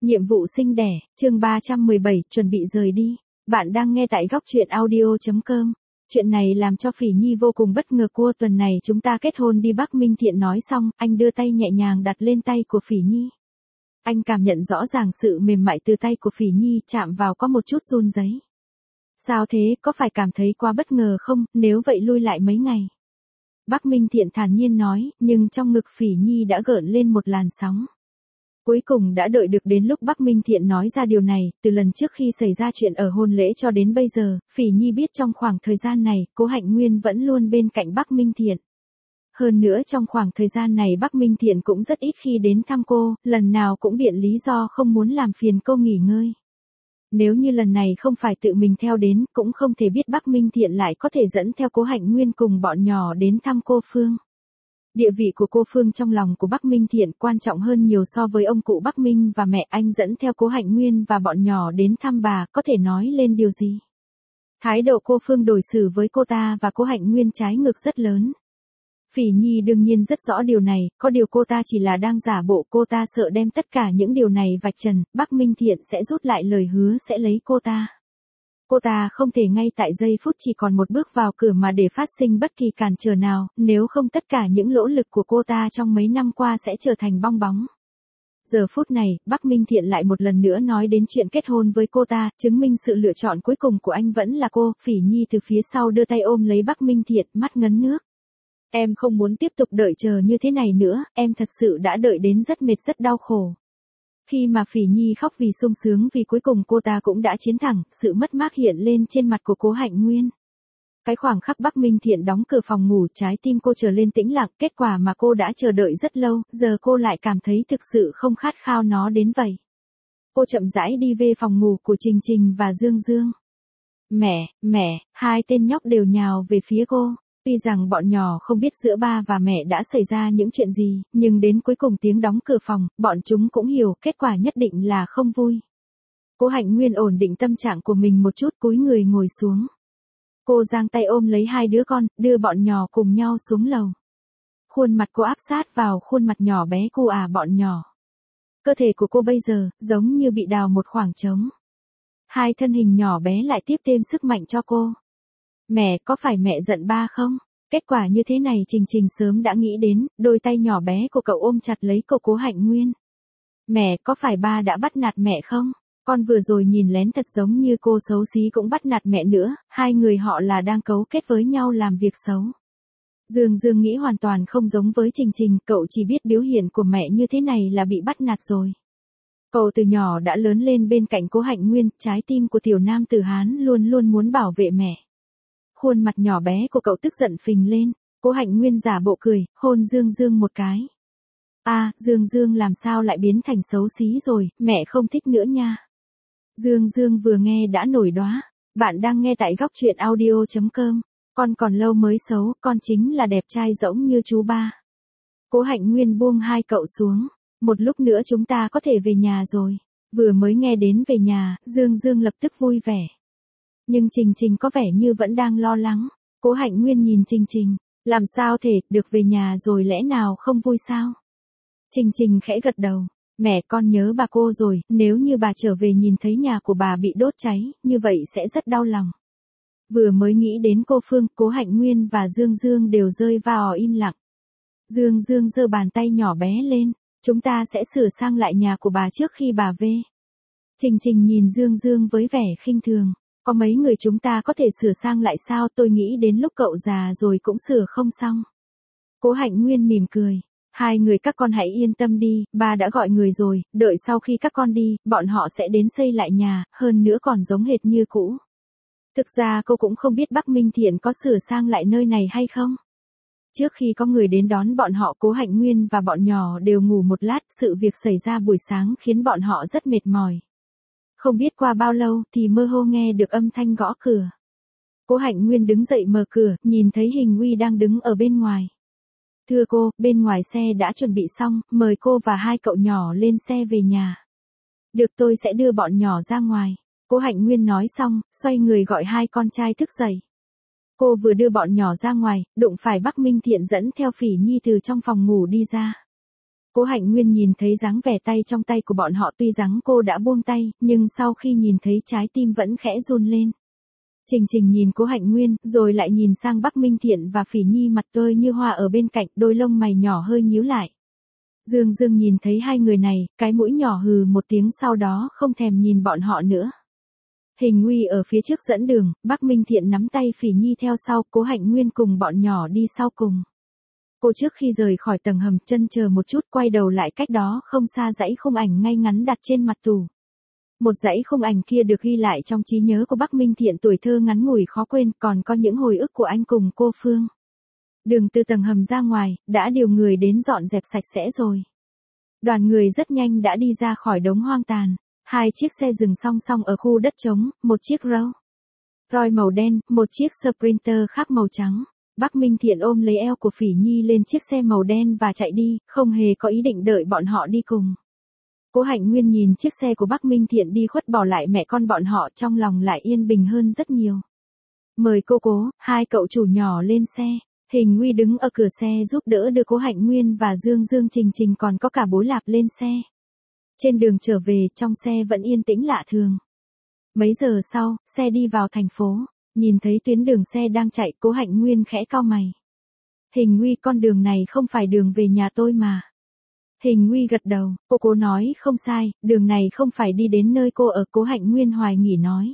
Nhiệm vụ sinh đẻ, chương 317, chuẩn bị rời đi. Bạn đang nghe tại góc truyện audio.com. Chuyện này làm cho Phỉ Nhi vô cùng bất ngờ. Cua tuần này chúng ta kết hôn đi. Bắc Minh Thiện nói xong, anh đưa tay nhẹ nhàng đặt lên tay của Phỉ Nhi. Anh cảm nhận rõ ràng sự mềm mại từ tay của Phỉ Nhi, chạm vào có một chút run rẩy. Sao thế, có phải cảm thấy quá bất ngờ không, nếu vậy lui lại mấy ngày. Bắc Minh Thiện thản nhiên nói, nhưng trong ngực Phỉ Nhi đã gợn lên một làn sóng. Cuối cùng đã đợi được đến lúc Bắc Minh Thiện nói ra điều này, từ lần trước khi xảy ra chuyện ở hôn lễ cho đến bây giờ, Phỉ Nhi biết trong khoảng thời gian này, Cố Hạnh Nguyên vẫn luôn bên cạnh Bắc Minh Thiện. Hơn nữa trong khoảng thời gian này Bắc Minh Thiện cũng rất ít khi đến thăm cô, lần nào cũng biện lý do không muốn làm phiền cô nghỉ ngơi. Nếu như lần này không phải tự mình theo đến, cũng không thể biết Bắc Minh Thiện lại có thể dẫn theo Cố Hạnh Nguyên cùng bọn nhỏ đến thăm cô Phương. Địa vị của cô Phương trong lòng của Bắc Minh Thiện quan trọng hơn nhiều so với ông cụ Bắc Minh và mẹ. Anh dẫn theo Cố Hạnh Nguyên và bọn nhỏ đến thăm bà, có thể nói lên điều gì? Thái độ cô Phương đối xử với cô ta và Cố Hạnh Nguyên trái ngược rất lớn. Phỉ Nhi đương nhiên rất rõ điều này, có điều cô ta chỉ là đang giả bộ. Cô ta sợ đem tất cả những điều này vạch trần, Bắc Minh Thiện sẽ rút lại lời hứa sẽ lấy cô ta. Cô ta không thể ngay tại giây phút chỉ còn một bước vào cửa mà để phát sinh bất kỳ cản trở nào, nếu không tất cả những nỗ lực của cô ta trong mấy năm qua sẽ trở thành bong bóng. Giờ phút này, Bắc Minh Thiện lại một lần nữa nói đến chuyện kết hôn với cô ta, chứng minh sự lựa chọn cuối cùng của anh vẫn là cô. Phỉ Nhi từ phía sau đưa tay ôm lấy Bắc Minh Thiện, mắt ngấn nước. Em không muốn tiếp tục đợi chờ như thế này nữa, em thật sự đã đợi đến rất mệt rất đau khổ. Khi mà Phỉ Nhi khóc vì sung sướng vì cuối cùng cô ta cũng đã chiến thắng, sự mất mát hiện lên trên mặt của Cố Hạnh Nguyên. Cái khoảng khắc Bắc Minh Thiện đóng cửa phòng ngủ, trái tim cô trở lên tĩnh lặng, kết quả mà cô đã chờ đợi rất lâu, giờ cô lại cảm thấy thực sự không khát khao nó đến vậy. Cô chậm rãi đi về phòng ngủ của Trình Trình và Dương Dương. Mẹ, hai tên nhóc đều nhào về phía cô. Tuy rằng bọn nhỏ không biết giữa ba và mẹ đã xảy ra những chuyện gì, nhưng đến cuối cùng tiếng đóng cửa phòng, bọn chúng cũng hiểu kết quả nhất định là không vui. Cố Hạnh Nguyên ổn định tâm trạng của mình một chút, cúi người ngồi xuống. Cô giang tay ôm lấy hai đứa con, đưa bọn nhỏ cùng nhau xuống lầu. Khuôn mặt cô áp sát vào khuôn mặt nhỏ bé của bọn nhỏ. Cơ thể của cô bây giờ, giống như bị đào một khoảng trống. Hai thân hình nhỏ bé lại tiếp thêm sức mạnh cho cô. Mẹ, có phải mẹ giận ba không? Kết quả như thế này Trình Trình sớm đã nghĩ đến, đôi tay nhỏ bé của cậu ôm chặt lấy cậu Cố Hạnh Nguyên. Mẹ, có phải ba đã bắt nạt mẹ không? Con vừa rồi nhìn lén thật giống như cô xấu xí cũng bắt nạt mẹ nữa, hai người họ là đang cấu kết với nhau làm việc xấu. Dương Dương nghĩ hoàn toàn không giống với Trình Trình, cậu chỉ biết biểu hiện của mẹ như thế này là bị bắt nạt rồi. Cậu từ nhỏ đã lớn lên bên cạnh Cố Hạnh Nguyên, trái tim của tiểu nam tử Hán luôn luôn muốn bảo vệ mẹ. Khuôn mặt nhỏ bé của cậu tức giận phình lên, Cố Hạnh Nguyên giả bộ cười, hôn Dương Dương một cái. Dương Dương làm sao lại biến thành xấu xí rồi, mẹ không thích nữa nha. Dương Dương vừa nghe đã nổi đoá, bạn đang nghe tại góc truyện audio.com, con còn lâu mới xấu, con chính là đẹp trai giống như chú ba. Cố Hạnh Nguyên buông hai cậu xuống, một lúc nữa chúng ta có thể về nhà rồi. Vừa mới nghe đến về nhà, Dương Dương lập tức vui vẻ. Nhưng Trình Trình có vẻ như vẫn đang lo lắng. Cố Hạnh Nguyên nhìn Trình Trình, làm sao thể, được về nhà rồi lẽ nào không vui sao? Trình Trình khẽ gật đầu, mẹ con nhớ bà cô rồi, nếu như bà trở về nhìn thấy nhà của bà bị đốt cháy, như vậy sẽ rất đau lòng. Vừa mới nghĩ đến cô Phương, Cố Hạnh Nguyên và Dương Dương đều rơi vào im lặng. Dương Dương giơ bàn tay nhỏ bé lên, chúng ta sẽ sửa sang lại nhà của bà trước khi bà về. Trình Trình nhìn Dương Dương với vẻ khinh thường. Có mấy người chúng ta có thể sửa sang lại sao, tôi nghĩ đến lúc cậu già rồi cũng sửa không xong. Cố Hạnh Nguyên mỉm cười. Hai người các con hãy yên tâm đi, ba đã gọi người rồi, đợi sau khi các con đi, bọn họ sẽ đến xây lại nhà, hơn nữa còn giống hệt như cũ. Thực ra cô cũng không biết Bắc Minh Thiện có sửa sang lại nơi này hay không. Trước khi có người đến đón bọn họ, Cố Hạnh Nguyên và bọn nhỏ đều ngủ một lát, sự việc xảy ra buổi sáng khiến bọn họ rất mệt mỏi. Không biết qua bao lâu thì mơ hồ nghe được âm thanh gõ cửa. Cố Hạnh Nguyên đứng dậy mở cửa, nhìn thấy Hình Uy đang đứng ở bên ngoài. Thưa cô, bên ngoài xe đã chuẩn bị xong, mời cô và hai cậu nhỏ lên xe về nhà. Được, tôi sẽ đưa bọn nhỏ ra ngoài. Cố Hạnh Nguyên nói xong, xoay người gọi hai con trai thức dậy. Cô vừa đưa bọn nhỏ ra ngoài, đụng phải Bắc Minh Thiện dẫn theo Phỉ Nhi từ trong phòng ngủ đi ra. Cố Hạnh Nguyên nhìn thấy dáng vẻ tay trong tay của bọn họ, tuy rằng cô đã buông tay, nhưng sau khi nhìn thấy trái tim vẫn khẽ run lên. Trình Trình nhìn Cố Hạnh Nguyên, rồi lại nhìn sang Bắc Minh Thiện và Phỉ Nhi mặt tươi như hoa ở bên cạnh, đôi lông mày nhỏ hơi nhíu lại. Dương Dương nhìn thấy hai người này, cái mũi nhỏ hừ một tiếng, sau đó không thèm nhìn bọn họ nữa. Hình Nguy ở phía trước dẫn đường, Bắc Minh Thiện nắm tay Phỉ Nhi theo sau, Cố Hạnh Nguyên cùng bọn nhỏ đi sau cùng. Cô trước khi rời khỏi tầng hầm chân chờ một chút, quay đầu lại cách đó không xa dãy khung ảnh ngay ngắn đặt trên mặt tủ. Một dãy khung ảnh kia được ghi lại trong trí nhớ của Bắc Minh Thiện tuổi thơ ngắn ngủi khó quên, còn có những hồi ức của anh cùng cô Phương. Đường từ tầng hầm ra ngoài, đã điều người đến dọn dẹp sạch sẽ rồi. Đoàn người rất nhanh đã đi ra khỏi đống hoang tàn. Hai chiếc xe dừng song song ở khu đất trống, một chiếc Royce màu đen, một chiếc Sprinter khác màu trắng. Bắc Minh Thiện ôm lấy eo của Phỉ Nhi lên chiếc xe màu đen và chạy đi, không hề có ý định đợi bọn họ đi cùng. Cố Hạnh Nguyên nhìn chiếc xe của Bắc Minh Thiện đi khuất bỏ lại mẹ con bọn họ, trong lòng lại yên bình hơn rất nhiều. Mời cô Cố, hai cậu chủ nhỏ lên xe. Hình Nguy đứng ở cửa xe giúp đỡ đưa Cố Hạnh Nguyên và Dương Dương Trình Trình còn có cả Bối Lạp lên xe. Trên đường trở về, trong xe vẫn yên tĩnh lạ thường. Mấy giờ sau, xe đi vào thành phố. Nhìn thấy tuyến đường xe đang chạy, Cố Hạnh Nguyên khẽ cau mày. Hình Nguy, con đường này không phải đường về nhà tôi mà. Hình Nguy gật đầu, cô Cố nói không sai, đường này không phải đi đến nơi cô ở. Cố Hạnh Nguyên hoài nghi nói.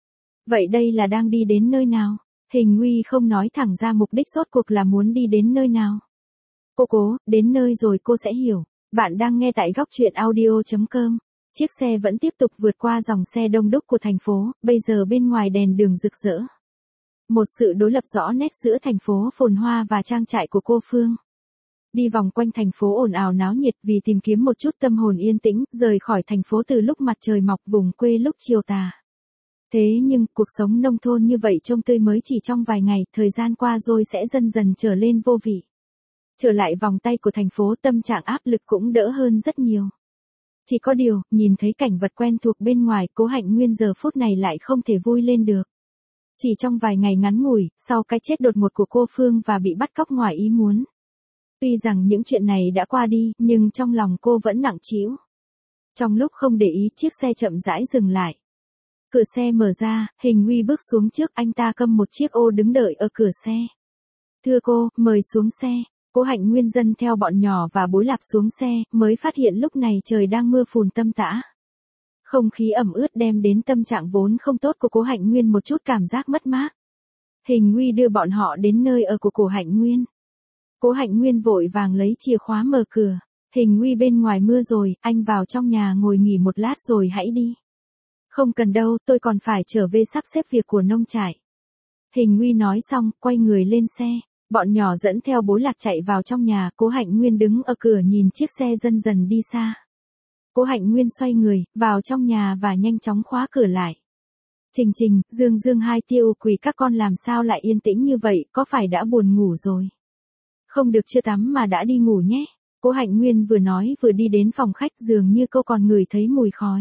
Vậy đây là đang đi đến nơi nào? Hình Nguy không nói thẳng ra mục đích rốt cuộc là muốn đi đến nơi nào. Cô Cố, đến nơi rồi cô sẽ hiểu. Bạn đang nghe tại góc truyện audio.com. Chiếc xe vẫn tiếp tục vượt qua dòng xe đông đúc của thành phố, bây giờ bên ngoài đèn đường rực rỡ. Một sự đối lập rõ nét giữa thành phố phồn hoa và trang trại của cô Phương. Đi vòng quanh thành phố ồn ào náo nhiệt vì tìm kiếm một chút tâm hồn yên tĩnh, rời khỏi thành phố từ lúc mặt trời mọc, vùng quê lúc chiều tà. Thế nhưng, cuộc sống nông thôn như vậy trông tươi mới chỉ trong vài ngày, thời gian qua rồi sẽ dần dần trở lên vô vị. Trở lại vòng tay của thành phố, tâm trạng áp lực cũng đỡ hơn rất nhiều. Chỉ có điều, nhìn thấy cảnh vật quen thuộc bên ngoài, Cố Hạnh Nguyên giờ phút này lại không thể vui lên được. Chỉ trong vài ngày ngắn ngủi, sau cái chết đột ngột của cô Phương và bị bắt cóc ngoài ý muốn. Tuy rằng những chuyện này đã qua đi, nhưng trong lòng cô vẫn nặng trĩu. Trong lúc không để ý, chiếc xe chậm rãi dừng lại. Cửa xe mở ra, Hình Nguy bước xuống trước, anh ta cầm một chiếc ô đứng đợi ở cửa xe. Thưa cô, mời xuống xe. Cố Hạnh Nguyên dẫn theo bọn nhỏ và Bối Lạp xuống xe, mới phát hiện lúc này trời đang mưa phùn tăm tã. Không khí ẩm ướt đem đến tâm trạng vốn không tốt của Cố Hạnh Nguyên một chút cảm giác mất mát. Hình Nguy đưa bọn họ đến nơi ở của Cố Hạnh Nguyên. Cố Hạnh Nguyên vội vàng lấy chìa khóa mở cửa. Hình Nguy, bên ngoài mưa rồi, anh vào trong nhà ngồi nghỉ một lát rồi hãy đi. Không cần đâu, tôi còn phải trở về sắp xếp việc của nông trại. Hình Nguy nói xong, quay người lên xe. Bọn nhỏ dẫn theo Bối Lạc chạy vào trong nhà, Cố Hạnh Nguyên đứng ở cửa nhìn chiếc xe dần dần đi xa. Cố Hạnh Nguyên xoay người, vào trong nhà và nhanh chóng khóa cửa lại. Trình Trình, Dương Dương, hai tiêu quỷ các con làm sao lại yên tĩnh như vậy, có phải đã buồn ngủ rồi? Không được chưa tắm mà đã đi ngủ nhé. Cố Hạnh Nguyên vừa nói vừa đi đến phòng khách, dường như cô còn ngửi thấy mùi khói.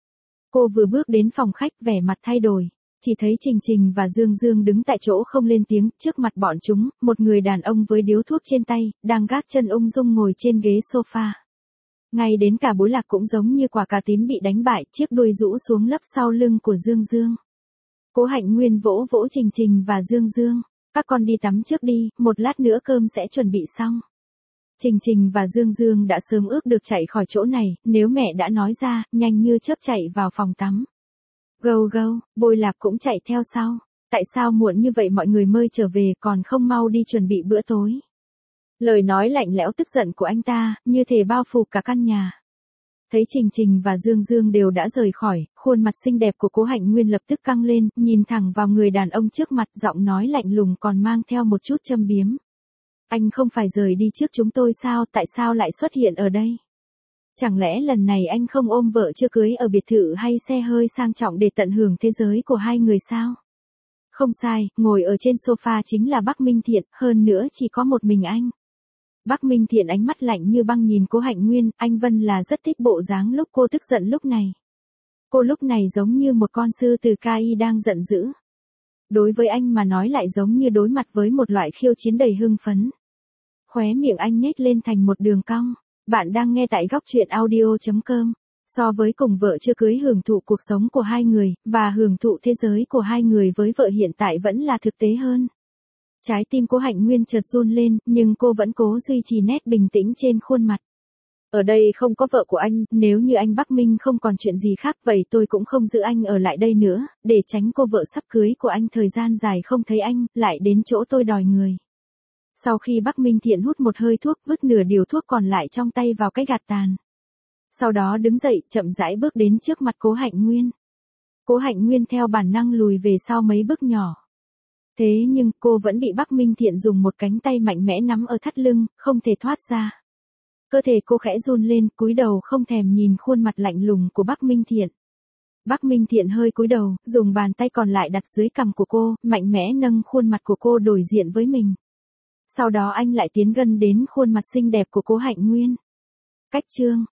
Cô vừa bước đến phòng khách, vẻ mặt thay đổi. Chỉ thấy Trình Trình và Dương Dương đứng tại chỗ không lên tiếng, trước mặt bọn chúng, một người đàn ông với điếu thuốc trên tay, đang gác chân ung dung ngồi trên ghế sofa. Ngay đến cả Bối Lạc cũng giống như quả cà tím bị đánh bại, chiếc đuôi rũ xuống lấp sau lưng của Dương Dương. Cố Hạnh Nguyên vỗ vỗ Trình Trình và Dương Dương. Các con đi tắm trước đi, một lát nữa cơm sẽ chuẩn bị xong. Trình Trình và Dương Dương đã sớm ước được chạy khỏi chỗ này, nếu mẹ đã nói ra, nhanh như chớp chạy vào phòng tắm. Gâu gâu, Bối Lạp cũng chạy theo sau. Tại sao muộn như vậy mọi người mới trở về còn không mau đi chuẩn bị bữa tối? Lời nói lạnh lẽo tức giận của anh ta, như thể bao phủ cả căn nhà. Thấy Trình Trình và Dương Dương đều đã rời khỏi, khuôn mặt xinh đẹp của Cố Hạnh Nguyên lập tức căng lên, nhìn thẳng vào người đàn ông trước mặt, giọng nói lạnh lùng còn mang theo một chút châm biếm. Anh không phải rời đi trước chúng tôi sao, tại sao lại xuất hiện ở đây? Chẳng lẽ lần này anh không ôm vợ chưa cưới ở biệt thự hay xe hơi sang trọng để tận hưởng thế giới của hai người sao? Không sai, ngồi ở trên sofa chính là Bắc Minh Thiện, hơn nữa chỉ có một mình anh. Bắc Minh Thiện ánh mắt lạnh như băng nhìn Cố Hạnh Nguyên, anh Vân là rất thích bộ dáng lúc cô tức giận lúc này. Cô lúc này giống như một con sư tử Kai đang giận dữ. Đối với anh mà nói lại giống như đối mặt với một loại khiêu chiến đầy hưng phấn. Khóe miệng anh nhếch lên thành một đường cong. Bạn đang nghe tại góc chuyện audio.com. So với cùng vợ chưa cưới hưởng thụ cuộc sống của hai người, và hưởng thụ thế giới của hai người với vợ hiện tại vẫn là thực tế hơn. Trái tim Cố Hạnh Nguyên chợt run lên, nhưng cô vẫn cố duy trì nét bình tĩnh trên khuôn mặt. Ở đây không có vợ của anh, nếu như anh Bắc Minh không còn chuyện gì khác vậy tôi cũng không giữ anh ở lại đây nữa, để tránh cô vợ sắp cưới của anh thời gian dài không thấy anh, lại đến chỗ tôi đòi người. Sau khi Bắc Minh Thiện hút một hơi thuốc, vứt nửa điều thuốc còn lại trong tay vào cái gạt tàn. Sau đó đứng dậy, chậm rãi bước đến trước mặt Cố Hạnh Nguyên. Cố Hạnh Nguyên theo bản năng lùi về sau mấy bước nhỏ. Thế nhưng cô vẫn bị Bắc Minh Thiện dùng một cánh tay mạnh mẽ nắm ở thắt lưng, không thể thoát ra. Cơ thể cô khẽ run lên, cúi đầu không thèm nhìn khuôn mặt lạnh lùng của Bắc Minh Thiện. Bắc Minh Thiện hơi cúi đầu, dùng bàn tay còn lại đặt dưới cằm của cô, mạnh mẽ nâng khuôn mặt của cô đối diện với mình. Sau đó anh lại tiến gần đến khuôn mặt xinh đẹp của Cố Hạnh Nguyên. Cách chương